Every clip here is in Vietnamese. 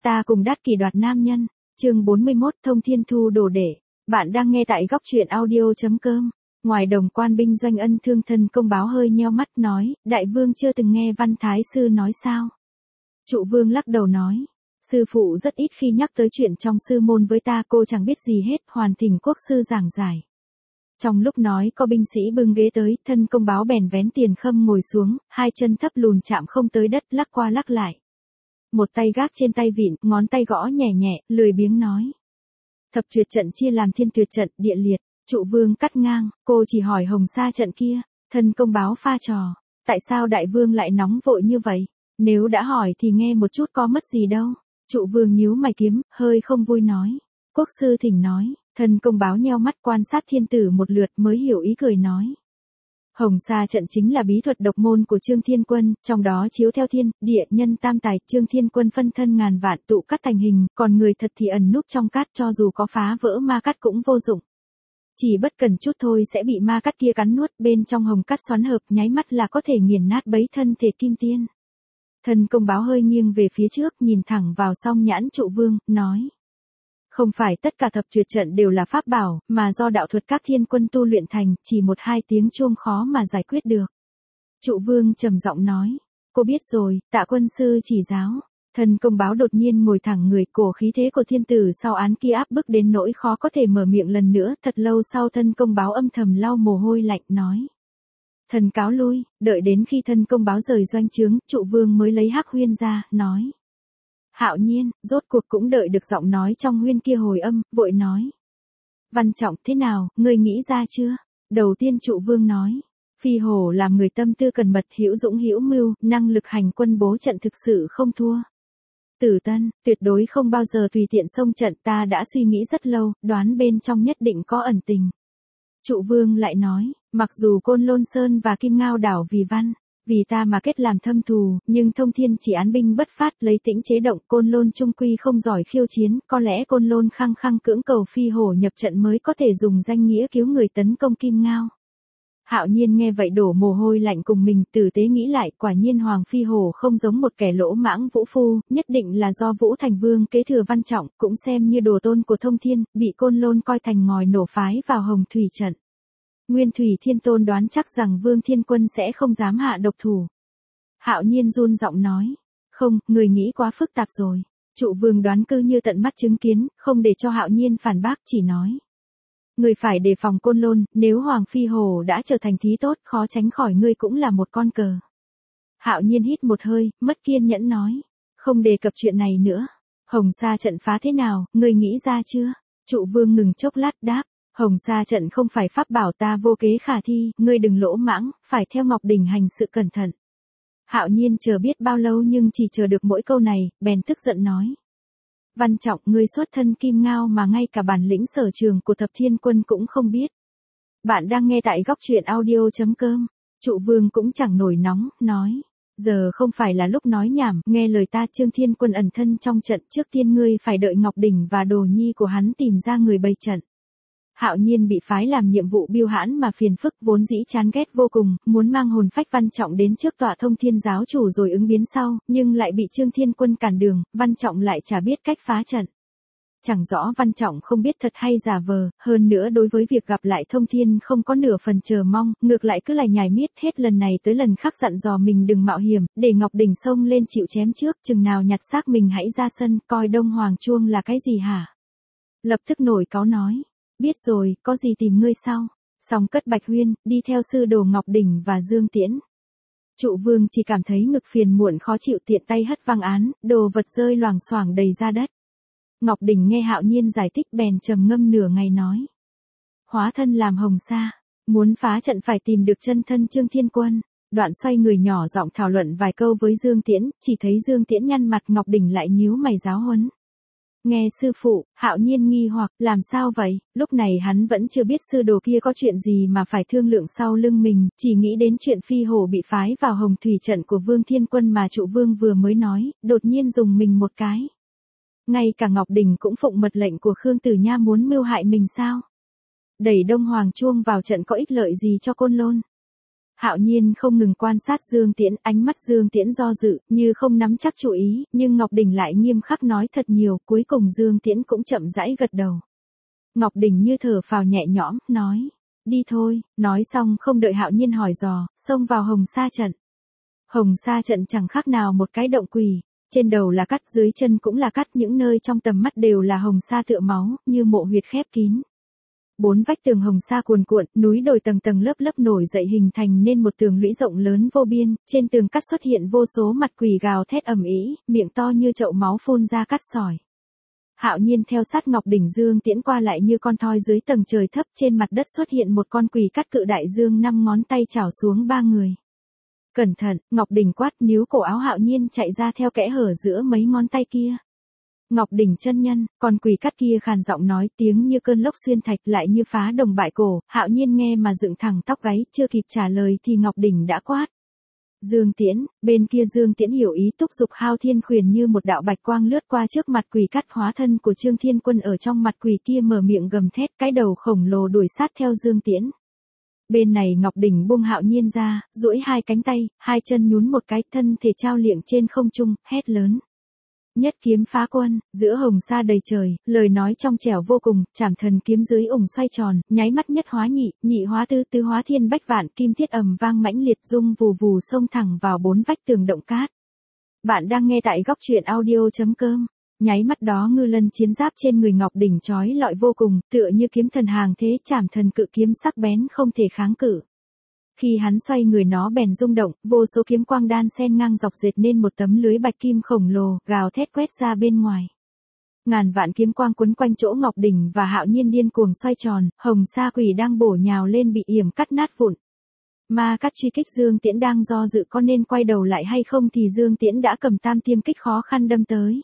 Ta cùng Đát Kỷ đoạt nam nhân. Chương 41 Thông Thiên Thu đồ đệ. Bạn đang nghe tại góc truyện audio.com. Ngoài đồng quan binh Doanh Ân Thương Thân Công Báo hơi nheo mắt nói, đại vương chưa từng nghe Văn Thái Sư nói sao? Trụ vương lắc đầu nói, sư phụ rất ít khi nhắc tới chuyện trong sư môn với ta, cô chẳng biết gì hết, hoàn thỉnh quốc sư giảng giải. Trong lúc nói có binh sĩ bưng ghế tới, Thân Công Báo bèn vén tiền khâm ngồi xuống, hai chân thấp lùn chạm không tới đất, lắc qua lắc lại. Một tay gác trên tay vịn, ngón tay gõ nhẹ nhẹ, lười biếng nói. Thập tuyệt trận chia làm thiên tuyệt trận, địa liệt. Trụ vương cắt ngang, cô chỉ hỏi Hồng Sa trận kia. Thân Công Báo pha trò. Tại sao đại vương lại nóng vội như vậy? Nếu đã hỏi thì nghe một chút có mất gì đâu. Trụ vương nhíu mày kiếm, hơi không vui nói. Quốc sư thỉnh nói. Thân Công Báo nheo mắt quan sát thiên tử một lượt mới hiểu ý cười nói. Hồng Sa trận chính là bí thuật độc môn của Trương Thiên Quân, trong đó chiếu theo thiên, địa, nhân tam tài, Trương Thiên Quân phân thân ngàn vạn tụ cắt thành hình, còn người thật thì ẩn núp trong cát, cho dù có phá vỡ ma cắt cũng vô dụng. Chỉ bất cần chút thôi sẽ bị ma cắt kia cắn nuốt, bên trong hồng cắt xoắn hợp, nháy mắt là có thể nghiền nát bấy thân thể kim tiên. Thân Công Báo hơi nghiêng về phía trước, nhìn thẳng vào song nhãn Trụ vương, nói. Không phải tất cả thập tuyệt trận đều là pháp bảo, mà do đạo thuật các thiên quân tu luyện thành, chỉ một hai tiếng chuông khó mà giải quyết được. Trụ vương trầm giọng nói, cô biết rồi, tạ quân sư chỉ giáo. Thân Công Báo đột nhiên ngồi thẳng người, cổ khí thế của thiên tử sau án kia áp bức đến nỗi khó có thể mở miệng lần nữa. Thật lâu sau Thân Công Báo âm thầm lau mồ hôi lạnh nói. Thần cáo lui, đợi đến khi Thân Công Báo rời doanh trướng, Trụ vương mới lấy hắc huyên ra, nói. Hạo Nhiên, rốt cuộc cũng đợi được giọng nói trong huyên kia hồi âm, vội nói. Văn Trọng, thế nào, ngươi nghĩ ra chưa? Đầu tiên Trụ vương nói. Phi hổ làm người tâm tư cần mật, hữu dũng hữu mưu, năng lực hành quân bố trận thực sự không thua. Tử Tân, tuyệt đối không bao giờ tùy tiện xông trận, ta đã suy nghĩ rất lâu, đoán bên trong nhất định có ẩn tình. Trụ vương lại nói, mặc dù Côn Lôn Sơn và Kim Ngao đảo vì ta mà kết làm thâm thù, nhưng Thông Thiên chỉ án binh bất phát, lấy tĩnh chế động, Côn Lôn trung quy không giỏi khiêu chiến, có lẽ Côn Lôn khăng khăng cưỡng cầu Phi hổ nhập trận mới có thể dùng danh nghĩa cứu người tấn công Kim Ngao. Hạo Nhiên nghe vậy đổ mồ hôi lạnh cùng mình, tử tế nghĩ lại, quả nhiên Hoàng Phi hổ không giống một kẻ lỗ mãng vũ phu, nhất định là do Vũ Thành Vương kế thừa Văn Trọng, cũng xem như đồ tôn của Thông Thiên, bị Côn Lôn coi thành ngòi nổ phái vào Hồng Thủy trận. Nguyên Thủy Thiên Tôn đoán chắc rằng Vương Thiên Quân sẽ không dám hạ độc thủ. Hạo Nhiên run giọng nói, không, người nghĩ quá phức tạp rồi. Trụ vương đoán cứ như tận mắt chứng kiến, không để cho Hạo Nhiên phản bác, chỉ nói. Người phải đề phòng Côn Lôn, nếu Hoàng Phi hổ đã trở thành thí tốt, khó tránh khỏi ngươi cũng là một con cờ. Hạo Nhiên hít một hơi, mất kiên nhẫn nói, không đề cập chuyện này nữa. Hồng Sa trận phá thế nào, ngươi nghĩ ra chưa? Trụ vương ngừng chốc lát đáp. Hồng Sa trận không phải pháp bảo, ta vô kế khả thi, ngươi đừng lỗ mãng, phải theo Ngọc Đỉnh hành sự cẩn thận. Hạo Nhiên chờ biết bao lâu nhưng chỉ chờ được mỗi câu này, bèn tức giận nói. Văn Trọng, ngươi xuất thân Kim Ngao mà ngay cả bản lĩnh sở trường của Thập Thiên Quân cũng không biết. Bạn đang nghe tại góc truyện audio.com. Trụ vương cũng chẳng nổi nóng, nói. Giờ không phải là lúc nói nhảm, nghe lời ta. Trương Thiên Quân ẩn thân trong trận, trước tiên ngươi phải đợi Ngọc Đỉnh và đồ nhi của hắn tìm ra người bày trận. Hạo Nhiên bị phái làm nhiệm vụ biêu hãn mà phiền phức, vốn dĩ chán ghét vô cùng, muốn mang hồn phách Văn Trọng đến trước tọa Thông Thiên giáo chủ rồi ứng biến sau, nhưng lại bị Trương Thiên Quân cản đường, Văn Trọng lại chả biết cách phá trận. Chẳng rõ Văn Trọng không biết thật hay giả vờ, hơn nữa đối với việc gặp lại Thông Thiên không có nửa phần chờ mong, ngược lại cứ lải nhải miết hết lần này tới lần khác dặn dò mình đừng mạo hiểm, để Ngọc Đỉnh xông lên chịu chém trước, chừng nào nhặt xác mình hãy ra sân, coi Đông Hoàng chuông là cái gì hả? Lập tức nổi cáu nói. Biết rồi, có gì tìm ngươi sau. Xong cất Bạch Huyên, đi theo sư đồ Ngọc Đỉnh và Dương Tiễn. Trụ vương chỉ cảm thấy ngực phiền muộn khó chịu, tiện tay hất văng án, đồ vật rơi loảng xoảng đầy ra đất. Ngọc Đỉnh nghe Hạo Nhiên giải thích bèn trầm ngâm nửa ngày nói. Hóa thân làm Hồng Sa, muốn phá trận phải tìm được chân thân Trương Thiên Quân. Đoạn xoay người nhỏ giọng thảo luận vài câu với Dương Tiễn, chỉ thấy Dương Tiễn nhăn mặt, Ngọc Đỉnh lại nhíu mày giáo huấn. Nghe sư phụ, Hạo Nhiên nghi hoặc, làm sao vậy? Lúc này hắn vẫn chưa biết sư đồ kia có chuyện gì mà phải thương lượng sau lưng mình, chỉ nghĩ đến chuyện Phi hổ bị phái vào Hồng Thủy trận của Vương Thiên Quân mà Trụ vương vừa mới nói, đột nhiên dùng mình một cái. Ngay cả Ngọc Đỉnh cũng phụng mật lệnh của Khương Tử Nha muốn mưu hại mình sao? Đẩy Đông Hoàng chuông vào trận có ích lợi gì cho Côn Lôn? Hạo Nhiên không ngừng quan sát Dương Tiễn, ánh mắt Dương Tiễn do dự, như không nắm chắc chủ ý, nhưng Ngọc Đình lại nghiêm khắc nói thật nhiều, cuối cùng Dương Tiễn cũng chậm rãi gật đầu. Ngọc Đình như thở phào nhẹ nhõm, nói, đi thôi, nói xong không đợi Hạo Nhiên hỏi dò, xông vào Hồng Sa trận. Hồng Sa trận chẳng khác nào một cái động quỷ, trên đầu là cắt, dưới chân cũng là cắt, những nơi trong tầm mắt đều là hồng sa tựa máu, như mộ huyệt khép kín. Bốn vách tường hồng sa cuồn cuộn, núi đồi tầng tầng lớp lớp nổi dậy hình thành nên một tường lũy rộng lớn vô biên, trên tường cắt xuất hiện vô số mặt quỷ gào thét ầm ĩ, miệng to như chậu máu phun ra cắt sỏi. Hạo Nhiên theo sát Ngọc Đỉnh Dương Tiễn qua lại như con thoi dưới tầng trời thấp, trên mặt đất xuất hiện một con quỷ cắt cự đại dương 5 ngón tay chảo xuống 3 người. Cẩn thận, Ngọc Đình quát, níu cổ áo Hạo Nhiên chạy ra theo kẽ hở giữa mấy ngón tay kia. Ngọc Đình chân nhân, con quỷ cắt kia khàn giọng nói, tiếng như cơn lốc xuyên thạch, lại như phá đồng bại cổ. Hạo Nhiên nghe mà dựng thẳng tóc gáy, chưa kịp trả lời thì Ngọc Đình đã quát. Dương Tiễn, bên kia Dương Tiễn hiểu ý, thúc giục Hao Thiên Khuyển như một đạo bạch quang lướt qua trước mặt quỷ cắt, hóa thân của Trương Thiên Quân ở trong mặt quỷ kia mở miệng gầm thét, cái đầu khổng lồ đuổi sát theo Dương Tiễn. Bên này Ngọc Đình buông Hạo Nhiên ra, duỗi hai cánh tay, hai chân nhún một cái, thân thể trao liệng trên không trung, hét lớn. Nhất kiếm phá quân, giữa hồng sa đầy trời, lời nói trong trẻo vô cùng, trảm thần kiếm dưới ủng xoay tròn, nháy mắt nhất hóa nhị, nhị hóa tư, tứ hóa thiên bách vạn, kim thiết ầm vang mãnh liệt rung vù vù xông thẳng vào 4 vách tường động cát. Bạn đang nghe tại góc truyện audio.com. Nháy mắt đó ngư lân chiến giáp trên người Ngọc Đình chói lọi vô cùng, tựa như kiếm thần hàng thế, trảm thần cự kiếm sắc bén không thể kháng cự. Khi hắn xoay người nó bèn rung động, vô số kiếm quang đan xen ngang dọc dệt nên một tấm lưới bạch kim khổng lồ, gào thét quét ra bên ngoài. Ngàn vạn kiếm quang quấn quanh chỗ Ngọc Đình và Hạo Nhiên điên cuồng xoay tròn, hồng sa quỷ đang bổ nhào lên bị yểm cắt nát vụn. Ma cắt truy kích Dương Tiễn đang do dự có nên quay đầu lại hay không thì Dương Tiễn đã cầm tam tiêm kích khó khăn đâm tới.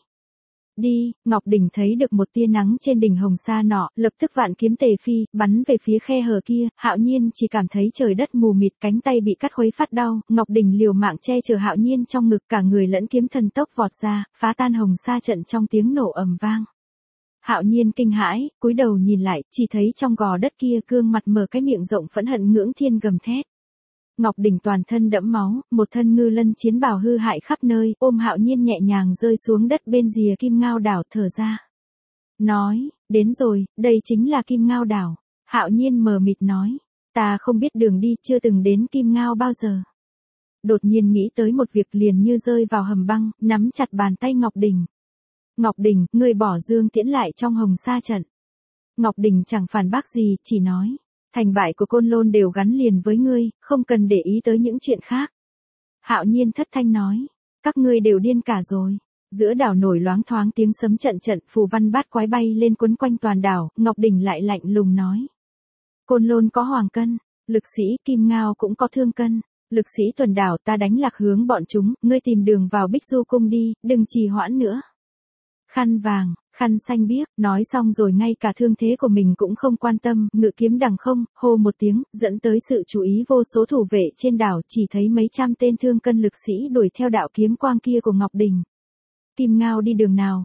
Đi, Ngọc Đình thấy được một tia nắng trên đỉnh hồng sa nọ, lập tức vạn kiếm tề phi, bắn về phía khe hở kia. Hạo Nhiên chỉ cảm thấy trời đất mù mịt, cánh tay bị cắt khuấy phát đau, Ngọc Đình liều mạng che chở Hạo Nhiên trong ngực, cả người lẫn kiếm thần tốc vọt ra, phá tan hồng sa trận trong tiếng nổ ầm vang. Hạo Nhiên kinh hãi, cúi đầu nhìn lại, chỉ thấy trong gò đất kia gương mặt mở cái miệng rộng phẫn hận ngưỡng thiên gầm thét. Ngọc Đình toàn thân đẫm máu, một thân ngư lân chiến bào hư hại khắp nơi, ôm Hạo Nhiên nhẹ nhàng rơi xuống đất bên rìa Kim Ngao đảo, thở ra. Nói, đến rồi, đây chính là Kim Ngao đảo. Hạo Nhiên mờ mịt nói, ta không biết đường đi, chưa từng đến Kim Ngao bao giờ. Đột nhiên nghĩ tới một việc liền như rơi vào hầm băng, nắm chặt bàn tay Ngọc Đình. Ngọc Đình, ngươi bỏ Dương Tiễn lại trong hồng sa trận. Ngọc Đình chẳng phản bác gì, chỉ nói. Thành bại của Côn Lôn đều gắn liền với ngươi, không cần để ý tới những chuyện khác. Hạo Nhiên thất thanh nói, các ngươi đều điên cả rồi. Giữa đảo nổi loáng thoáng tiếng sấm trận trận, phù văn bát quái bay lên quấn quanh toàn đảo, Ngọc Đình lại lạnh lùng nói. Côn Lôn có hoàng cân, lực sĩ Kim Ngao cũng có thương cân. Lực sĩ tuần đảo, ta đánh lạc hướng bọn chúng, ngươi tìm đường vào Bích Du cung đi, đừng trì hoãn nữa. Khăn vàng, khăn xanh biếc, nói xong rồi ngay cả thương thế của mình cũng không quan tâm, ngự kiếm đằng không, hô một tiếng, dẫn tới sự chú ý vô số thủ vệ trên đảo, chỉ thấy mấy trăm tên thương cân lực sĩ đuổi theo đạo kiếm quang kia của Ngọc Đình. Kim Ngao đi đường nào,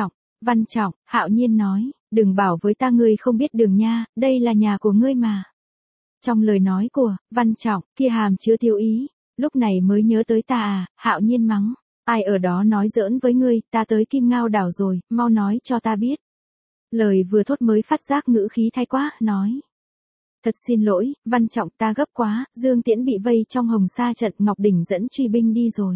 Văn Trọng, Hạo Nhiên nói, đừng bảo với ta ngươi không biết đường nha, đây là nhà của ngươi mà. Trong lời nói của Văn Trọng, kia hàm chứa tiêu ý, lúc này mới nhớ tới ta à, Hạo Nhiên mắng. Ai ở đó nói giỡn với ngươi, ta tới Kim Ngao đảo rồi, mau nói cho ta biết. Lời vừa thốt mới phát giác ngữ khí thay quá, nói. Thật xin lỗi, Văn Trọng, ta gấp quá, Dương Tiễn bị vây trong hồng sa trận, Ngọc Đình dẫn truy binh đi rồi.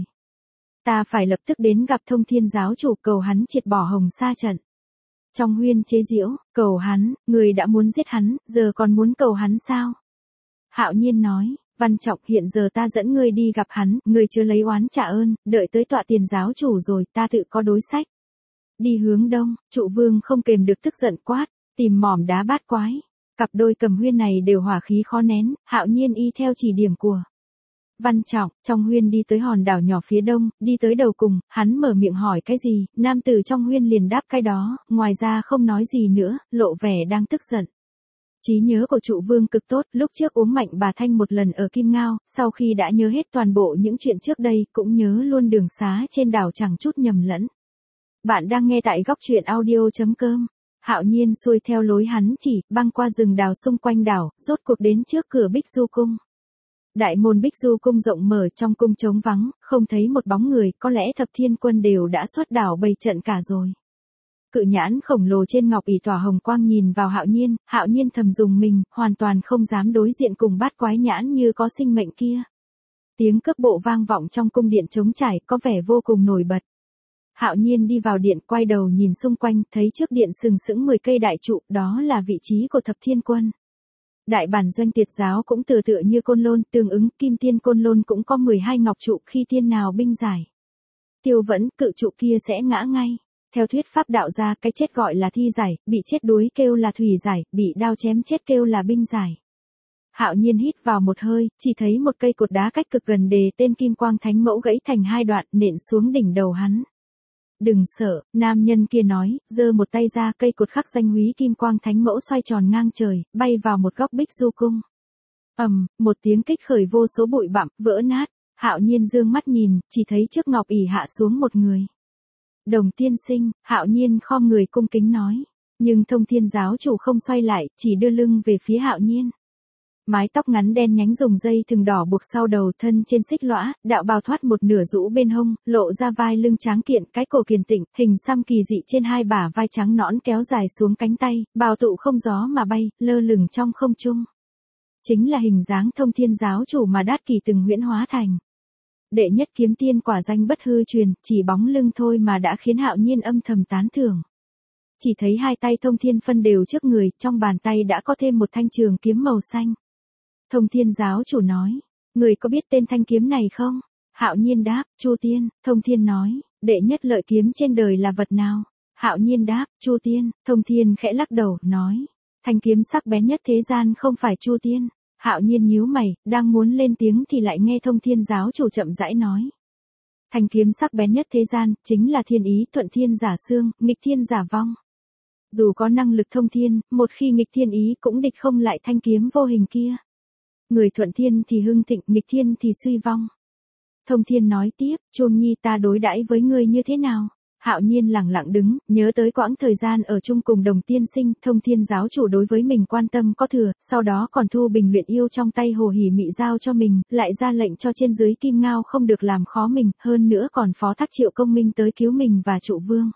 Ta phải lập tức đến gặp Thông Thiên giáo chủ, cầu hắn triệt bỏ hồng sa trận. Trong huyên chế giễu, cầu hắn, người đã muốn giết hắn, giờ còn muốn cầu hắn sao? Hạo Nhiên nói. Văn Trọng, hiện giờ ta dẫn ngươi đi gặp hắn, ngươi chưa lấy oán trả ơn, đợi tới tọa tiền giáo chủ rồi, ta tự có đối sách. Đi hướng đông, Trụ Vương không kềm được tức giận quát, tìm mỏm đá bát quái. Cặp đôi cầm huyên này đều hỏa khí khó nén, Hạo Nhiên y theo chỉ điểm của Văn Trọng, trong huyên đi tới hòn đảo nhỏ phía đông, đi tới đầu cùng, hắn mở miệng hỏi cái gì, nam tử trong huyên liền đáp cái đó, ngoài ra không nói gì nữa, lộ vẻ đang tức giận. Trí nhớ của Trụ Vương cực tốt, lúc trước uống mạnh bà Thanh một lần ở Kim Ngao, sau khi đã nhớ hết toàn bộ những chuyện trước đây, cũng nhớ luôn đường xá trên đảo chẳng chút nhầm lẫn. Bạn đang nghe tại góc truyện audio.com. Hạo Nhiên xuôi theo lối hắn chỉ, băng qua rừng đào xung quanh đảo, rốt cuộc đến trước cửa Bích Du cung. Đại môn Bích Du cung rộng mở, trong cung trống vắng, không thấy một bóng người, có lẽ Thập Thiên Quân đều đã xuất đảo bày trận cả rồi. Cự nhãn khổng lồ trên ngọc ỷ tỏa hồng quang nhìn vào Hạo Nhiên thầm dùng mình, hoàn toàn không dám đối diện cùng bát quái nhãn như có sinh mệnh kia. Tiếng cước bộ vang vọng trong cung điện trống trải, có vẻ vô cùng nổi bật. Hạo Nhiên đi vào điện, quay đầu nhìn xung quanh, thấy trước điện sừng sững 10 cây đại trụ, đó là vị trí của Thập Thiên Quân. Đại bản doanh Tiệt giáo cũng tựa như côn lôn, tương ứng Kim Tiên côn lôn cũng có 12 ngọc trụ, khi tiên nào binh giải tiêu vẫn, cự trụ kia sẽ ngã ngay. Theo thuyết pháp đạo gia, cái chết gọi là thi giải, bị chết đuối kêu là thủy giải, bị đao chém chết kêu là binh giải. Hạo Nhiên hít vào một hơi, chỉ thấy một cây cột đá cách cực gần đề tên Kim Quang Thánh Mẫu gãy thành 2 đoạn, nện xuống đỉnh đầu hắn. Đừng sợ, nam nhân kia nói, giơ một tay ra, cây cột khắc danh húy Kim Quang Thánh Mẫu xoay tròn ngang trời, bay vào một góc Bích Du cung. Một tiếng kích khởi vô số bụi bặm, vỡ nát. Hạo Nhiên dương mắt nhìn, chỉ thấy trước ngọc ỷ hạ xuống một người. Đồng tiên sinh, Hạo Nhiên khom người cung kính nói. Nhưng Thông Thiên giáo chủ không xoay lại, chỉ đưa lưng về phía Hạo Nhiên. Mái tóc ngắn đen nhánh dùng dây thừng đỏ buộc sau đầu, thân trên xích lõa, đạo bào thoát một nửa rũ bên hông, lộ ra vai lưng tráng kiện, cái cổ kiền tịnh, hình xăm kỳ dị trên hai bả vai trắng nõn kéo dài xuống cánh tay, bào tụ không gió mà bay, lơ lửng trong không trung. Chính là hình dáng Thông Thiên giáo chủ mà Đát Kỷ từng huyễn hóa thành. Đệ nhất kiếm tiên quả danh bất hư truyền, chỉ bóng lưng thôi mà đã khiến Hạo Nhiên âm thầm tán thưởng. Chỉ thấy hai tay Thông Thiên phân đều trước người, trong bàn tay đã có thêm một thanh trường kiếm màu xanh. Thông Thiên giáo chủ nói, người có biết tên thanh kiếm này không? Hạo Nhiên đáp, Chu Tiên. Thông Thiên nói, đệ nhất lợi kiếm trên đời là vật nào? Hạo Nhiên đáp, Chu Tiên. Thông Thiên khẽ lắc đầu, nói, thanh kiếm sắc bén nhất thế gian không phải Chu Tiên. Hạo Nhiên nhíu mày, đang muốn lên tiếng thì lại nghe Thông Thiên giáo chủ chậm rãi nói. Thanh kiếm sắc bén nhất thế gian, chính là thiên ý, thuận thiên giả xương, nghịch thiên giả vong. Dù có năng lực thông thiên, một khi nghịch thiên ý cũng địch không lại thanh kiếm vô hình kia. Người thuận thiên thì hưng thịnh, nghịch thiên thì suy vong. Thông Thiên nói tiếp, Chuông Nhi ta đối đãi với ngươi như thế nào? Hạo Nhiên lặng lặng đứng, nhớ tới quãng thời gian ở chung cùng Đồng tiên sinh, Thông Thiên giáo chủ đối với mình quan tâm có thừa, sau đó còn thu bình luyện yêu trong tay Hồ Hỉ Mị giao cho mình, lại ra lệnh cho trên dưới Kim Ngao không được làm khó mình, hơn nữa còn phó thác Triệu Công Minh tới cứu mình và Trụ Vương.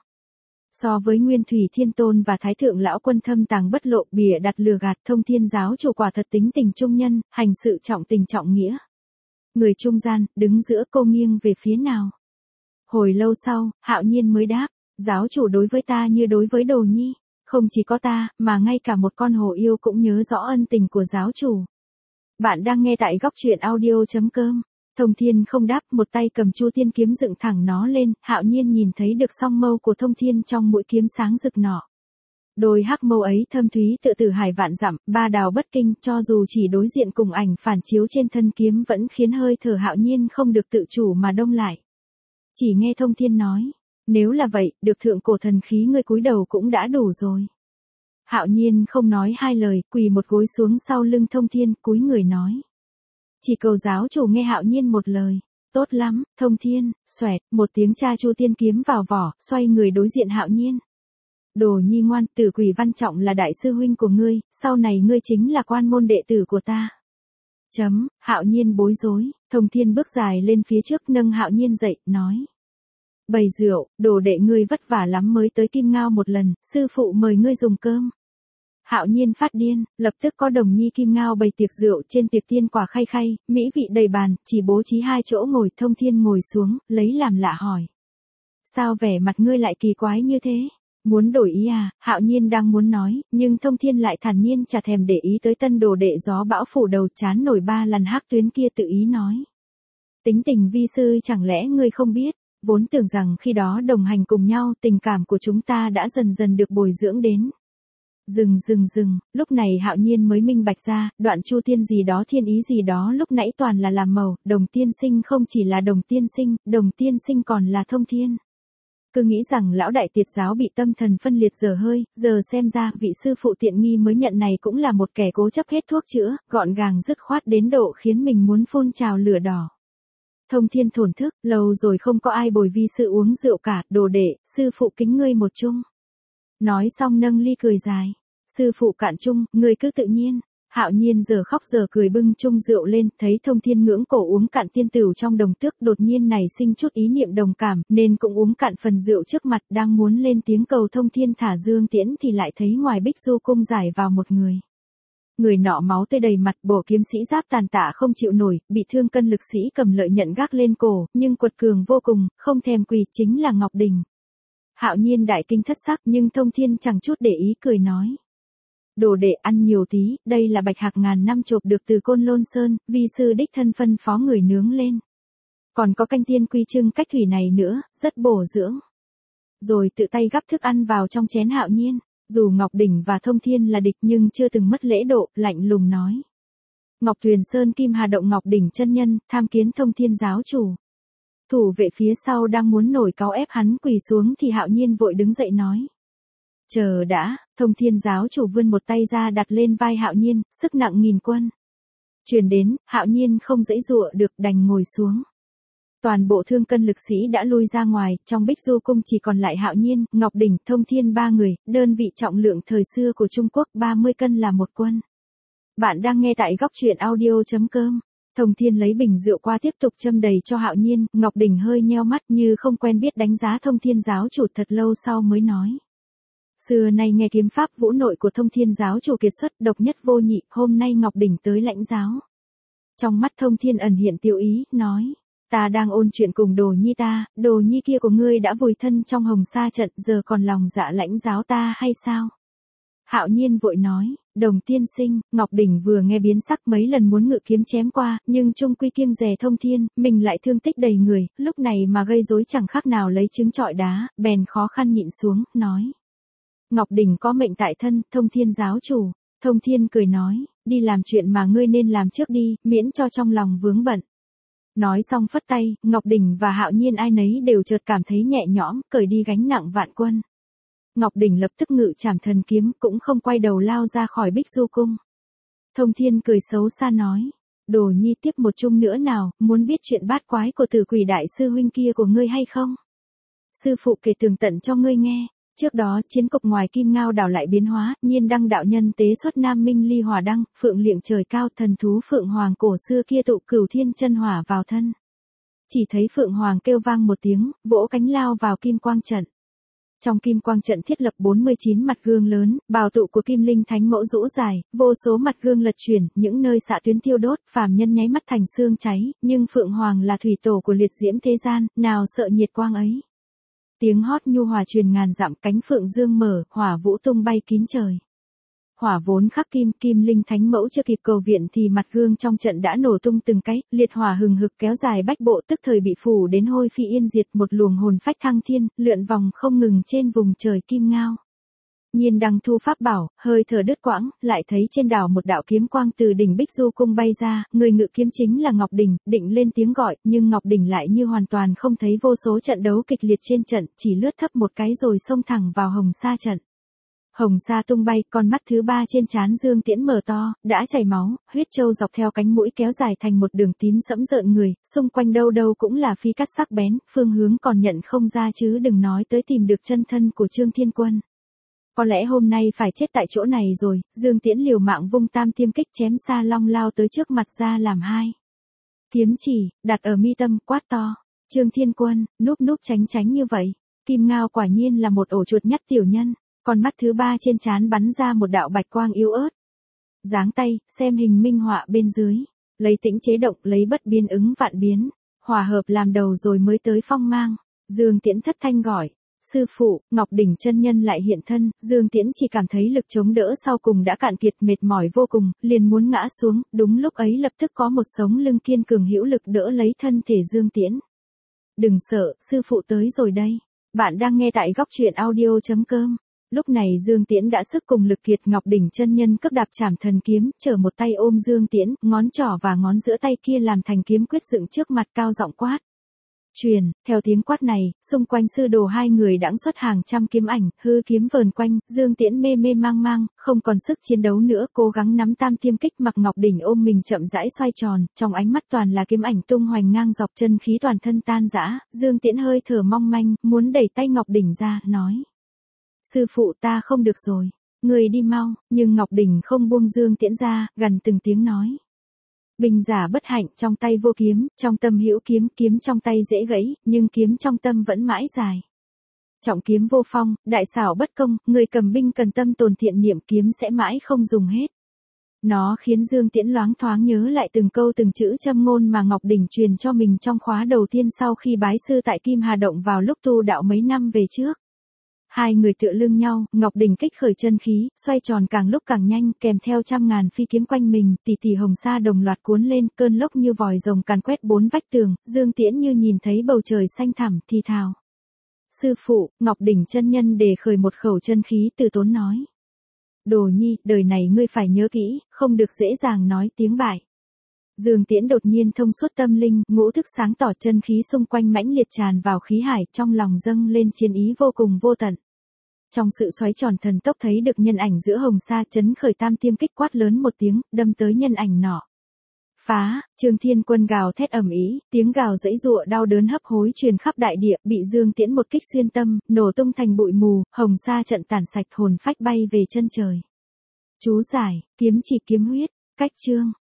So với Nguyên Thủy Thiên Tôn và Thái Thượng Lão Quân thâm tàng bất lộ, bìa đặt lừa gạt, Thông Thiên giáo chủ quả thật tính tình trung nhân, hành sự trọng tình trọng nghĩa. Người trung gian, đứng giữa, cô nghiêng về phía nào? Hồi lâu sau, Hạo Nhiên mới đáp, giáo chủ đối với ta như đối với Đồ Nhi, không chỉ có ta, mà ngay cả một con hồ yêu cũng nhớ rõ ân tình của giáo chủ. Bạn đang nghe tại góc truyện audio.com. Thông Thiên không đáp, một tay cầm Chu Tiên kiếm dựng thẳng nó lên, Hạo Nhiên nhìn thấy được song mâu của Thông Thiên trong mũi kiếm sáng rực nọ. Đôi hắc mâu ấy thâm thúy tựa tử hải vạn dặm, ba đào bất kinh, cho dù chỉ đối diện cùng ảnh phản chiếu trên thân kiếm vẫn khiến hơi thở Hạo Nhiên không được tự chủ mà đông lại. Chỉ nghe Thông Thiên nói, nếu là vậy, được thượng cổ thần khí ngươi cúi đầu cũng đã đủ rồi. Hạo Nhiên không nói hai lời, quỳ một gối xuống sau lưng Thông Thiên, cúi người nói. Chỉ cầu giáo chủ nghe Hạo Nhiên một lời. Tốt lắm, Thông Thiên, xoẹt, một tiếng tra Chu Tiên kiếm vào vỏ, xoay người đối diện Hạo Nhiên. Đồ Nhi ngoan, Tử Quỷ Văn Trọng là đại sư huynh của ngươi, sau này ngươi chính là quan môn đệ tử của ta. Hạo Nhiên bối rối, Thông Thiên bước dài lên phía trước nâng Hạo Nhiên dậy, nói. Bày rượu, đồ đệ ngươi vất vả lắm mới tới Kim Ngao một lần, sư phụ mời ngươi dùng cơm. Hạo Nhiên phát điên, lập tức có đồng nhi Kim Ngao bày tiệc rượu, trên tiệc tiên quả khay khay, mỹ vị đầy bàn, chỉ bố trí 2 chỗ ngồi. Thông Thiên ngồi xuống, lấy làm lạ hỏi. Sao vẻ mặt ngươi lại kỳ quái như thế? Muốn đổi ý à? Hạo Nhiên đang muốn nói, nhưng Thông Thiên lại thản nhiên chả thèm để ý tới tân đồ đệ gió bão phủ đầu chán nổi 3 lần hắc tuyến kia, tự ý nói. Tính tình vi sư chẳng lẽ ngươi không biết, vốn tưởng rằng khi đó đồng hành cùng nhau, tình cảm của chúng ta đã dần dần được bồi dưỡng đến. Dừng, lúc này Hạo Nhiên mới minh bạch ra, đoạn Chu Tiên gì đó thiên ý gì đó lúc nãy toàn là làm màu, Đồng tiên sinh không chỉ là Đồng tiên sinh còn là Thông Thiên. Cứ nghĩ rằng lão đại Tiệt giáo bị tâm thần phân liệt dở hơi, giờ xem ra vị sư phụ tiện nghi mới nhận này cũng là một kẻ cố chấp hết thuốc chữa, gọn gàng dứt khoát đến độ khiến mình muốn phun trào lửa đỏ. Thông Thiên thổn thức, lâu rồi không có ai bồi vi sư uống rượu cả, đồ đệ, sư phụ kính ngươi một chung. Nói xong nâng ly cười dài. Sư phụ cạn chung, ngươi cứ tự nhiên. Hạo Nhiên giờ khóc giờ cười bưng chung rượu lên, thấy Thông Thiên ngưỡng cổ uống cạn tiên tửu trong đồng tước, đột nhiên nảy sinh chút ý niệm đồng cảm, nên cũng uống cạn phần rượu trước mặt, đang muốn lên tiếng cầu Thông Thiên thả Dương Tiễn thì lại thấy ngoài Bích Du cung giải vào một người. Người nọ máu tươi đầy mặt, bổ kiếm sĩ giáp tàn tạ không chịu nổi, bị thương cân lực sĩ cầm lợi nhận gác lên cổ, nhưng quật cường vô cùng, không thèm quỳ, chính là Ngọc Đình. Hạo Nhiên đại kinh thất sắc, nhưng Thông Thiên chẳng chút để ý, cười nói: Đồ đệ ăn nhiều tí, đây là bạch hạc ngàn năm chộp được từ Côn Lôn Sơn, vi sư đích thân phân phó người nướng lên. Còn có canh tiên quy trưng cách thủy này nữa, rất bổ dưỡng. Rồi tự tay gắp thức ăn vào trong chén Hạo Nhiên. Dù Ngọc Đỉnh và Thông Thiên là địch nhưng chưa từng mất lễ độ, lạnh lùng nói: Ngọc Tuyền Sơn Kim Hà Động Ngọc Đỉnh chân nhân, tham kiến Thông Thiên giáo chủ. Thủ vệ phía sau đang muốn nổi cáu ép hắn quỳ xuống thì Hạo Nhiên vội đứng dậy nói: Chờ đã. Thông Thiên giáo chủ vươn một tay ra đặt lên vai Hạo Nhiên, sức nặng nghìn quân. Truyền đến, Hạo Nhiên không dãy dụa được, đành ngồi xuống. Toàn bộ thương cân lực sĩ đã lui ra ngoài, trong Bích Du cung chỉ còn lại Hạo Nhiên, Ngọc Đỉnh, Thông Thiên ba người, đơn vị trọng lượng thời xưa của Trung Quốc 30 cân là một quân. Bạn đang nghe tại góc truyện audio.com. Thông Thiên lấy bình rượu qua tiếp tục châm đầy cho Hạo Nhiên, Ngọc Đỉnh hơi nheo mắt như không quen biết đánh giá Thông Thiên giáo chủ, thật lâu sau mới nói: Xưa nay nghe kiếm pháp vũ nội của Thông Thiên giáo chủ kiệt xuất, độc nhất vô nhị, hôm nay Ngọc Đỉnh tới lãnh giáo. Trong mắt Thông Thiên ẩn hiện tiêu ý, nói: Ta đang ôn chuyện cùng đồ nhi ta, đồ nhi kia của ngươi đã vùi thân trong hồng sa trận, giờ còn lòng dạ lãnh giáo ta hay sao? Hạo Nhiên vội nói: Đồng tiên sinh. Ngọc Đỉnh vừa nghe biến sắc, mấy lần muốn ngự kiếm chém qua, nhưng trung quy kiêng dè Thông Thiên, mình lại thương tích đầy người, lúc này mà gây rối chẳng khác nào lấy trứng trọi đá, bèn khó khăn nhịn xuống, nói: Ngọc Đỉnh có mệnh tại thân, Thông Thiên giáo chủ. Thông Thiên cười nói: Đi làm chuyện mà ngươi nên làm trước đi, miễn cho trong lòng vướng bận. Nói xong phất tay, Ngọc Đỉnh và Hạo Nhiên ai nấy đều chợt cảm thấy nhẹ nhõm, cởi đi gánh nặng vạn quân. Ngọc Đỉnh lập tức ngự trảm thần kiếm, cũng không quay đầu lao ra khỏi Bích Du cung. Thông Thiên cười xấu xa nói: Đồ nhi tiếp một chung nữa nào, muốn biết chuyện bát quái của Tử Quỷ đại sư huynh kia của ngươi hay không? Sư phụ kể tường tận cho ngươi nghe. Trước đó, chiến cục ngoài Kim Ngao đảo lại biến hóa, Nhiên Đăng đạo nhân tế xuất Nam Minh Ly Hỏa Đăng, phượng liệng trời cao, thần thú Phượng Hoàng cổ xưa kia tụ Cửu Thiên chân hỏa vào thân. Chỉ thấy Phượng Hoàng kêu vang một tiếng, vỗ cánh lao vào Kim Quang trận. Trong Kim Quang trận thiết lập 49 mặt gương lớn, bào tụ của Kim Linh Thánh Mẫu rũ dài, vô số mặt gương lật chuyển, những nơi xạ tuyến thiêu đốt, phàm nhân nháy mắt thành xương cháy, nhưng Phượng Hoàng là thủy tổ của liệt diễm thế gian, nào sợ nhiệt quang ấy. Tiếng hót nhu hòa truyền ngàn dặm, cánh phượng dương mở, hỏa vũ tung bay kín trời. Hỏa vốn khắc kim, Kim Linh Thánh Mẫu chưa kịp cầu viện thì mặt gương trong trận đã nổ tung từng cái, liệt hỏa hừng hực kéo dài bách bộ, tức thời bị phủ đến hôi phi yên diệt, một luồng hồn phách thăng thiên, lượn vòng không ngừng trên vùng trời Kim Ngao. Nhiên Đăng thu pháp bảo, hơi thở đứt quãng, lại thấy trên đảo một đạo kiếm quang từ đỉnh Bích Du cung bay ra, người ngự kiếm chính là Ngọc Đỉnh, định lên tiếng gọi, nhưng Ngọc Đỉnh lại như hoàn toàn không thấy vô số trận đấu kịch liệt trên trận, chỉ lướt thấp một cái rồi xông thẳng vào hồng sa trận. Hồng sa tung bay, con mắt thứ ba trên trán Dương Tiễn mở to, đã chảy máu, huyết châu dọc theo cánh mũi kéo dài thành một đường tím sẫm rợn người, xung quanh đâu đâu cũng là phi cắt sắc bén, phương hướng còn nhận không ra chứ đừng nói tới tìm được chân thân của Trương Thiên Quân. Có lẽ hôm nay phải chết tại chỗ này rồi, Dương Tiễn liều mạng vung tam tiêm kích chém Sa Long lao tới trước mặt ra làm hai. Kiếm chỉ, đặt ở mi tâm, quát to: Trương Thiên Quân, núp núp tránh tránh như vậy. Kim Ngao quả nhiên là một ổ chuột nhắt tiểu nhân, con mắt thứ ba trên trán bắn ra một đạo bạch quang yếu ớt. Giáng tay, xem hình minh họa bên dưới, lấy tĩnh chế động, lấy bất biến ứng vạn biến, hòa hợp làm đầu rồi mới tới phong mang. Dương Tiễn thất thanh gọi: Sư phụ. Ngọc Đỉnh chân nhân lại hiện thân, Dương Tiễn chỉ cảm thấy lực chống đỡ sau cùng đã cạn kiệt, mệt mỏi vô cùng, liền muốn ngã xuống, đúng lúc ấy lập tức có một sống lưng kiên cường hữu lực đỡ lấy thân thể Dương Tiễn. Đừng sợ, sư phụ tới rồi đây. Bạn đang nghe tại góc truyện audio.com. Lúc này Dương Tiễn đã sức cùng lực kiệt, Ngọc Đỉnh chân nhân cấp đạp trảm thần kiếm, trở một tay ôm Dương Tiễn, ngón trỏ và ngón giữa tay kia làm thành kiếm quyết dựng trước mặt, cao giọng quát: Truyền. Theo tiếng quát này, xung quanh sư đồ hai người đãng xuất hàng trăm kiếm ảnh, hư kiếm vờn quanh, Dương Tiễn mê mê mang mang, không còn sức chiến đấu nữa, cố gắng nắm tam tiêm kích, mặc Ngọc Đỉnh ôm mình chậm rãi xoay tròn, trong ánh mắt toàn là kiếm ảnh tung hoành ngang dọc, chân khí toàn thân tan rã, Dương Tiễn hơi thở mong manh, muốn đẩy tay Ngọc Đỉnh ra, nói: Sư phụ, ta không được rồi. Người đi mau, nhưng Ngọc Đình không buông Dương Tiễn ra, gần từng tiếng nói. Binh giả bất hạnh, trong tay vô kiếm, trong tâm hữu kiếm, kiếm trong tay dễ gãy, nhưng kiếm trong tâm vẫn mãi dài. Trọng kiếm vô phong, đại xảo bất công, người cầm binh cần tâm tồn thiện niệm, kiếm sẽ mãi không dùng hết. Nó khiến Dương Tiễn loáng thoáng nhớ lại từng câu từng chữ châm ngôn mà Ngọc Đình truyền cho mình trong khóa đầu tiên sau khi bái sư tại Kim Hà Động vào lúc tu đạo mấy năm về trước. Hai người tựa lưng nhau, Ngọc Đình kích khởi chân khí, xoay tròn càng lúc càng nhanh, kèm theo trăm ngàn phi kiếm quanh mình, tỷ tỷ hồng sa đồng loạt cuốn lên, cơn lốc như vòi rồng càn quét bốn vách tường, Dương Tiễn như nhìn thấy bầu trời xanh thẳm, thì thào. Sư phụ, Ngọc Đình chân nhân đề khởi một khẩu chân khí từ tốn nói. Đồ nhi, đời này ngươi phải nhớ kỹ, không được dễ dàng nói tiếng bại. Dương Tiễn đột nhiên thông suốt tâm linh, ngũ thức sáng tỏ, chân khí xung quanh mãnh liệt tràn vào khí hải, trong lòng dâng lên chiến ý vô cùng vô tận. Trong sự xoáy tròn thần tốc thấy được nhân ảnh giữa hồng sa, chấn khởi tam tiêm kích, quát lớn một tiếng, đâm tới nhân ảnh nọ. Phá, Trương Thiên Quân gào thét ầm ĩ, tiếng gào giãy giụa đau đớn hấp hối truyền khắp đại địa, bị Dương Tiễn một kích xuyên tâm, nổ tung thành bụi mù, hồng sa trận tản sạch, hồn phách bay về chân trời. Chú giải, kiếm chỉ kiếm huyết, cách chương.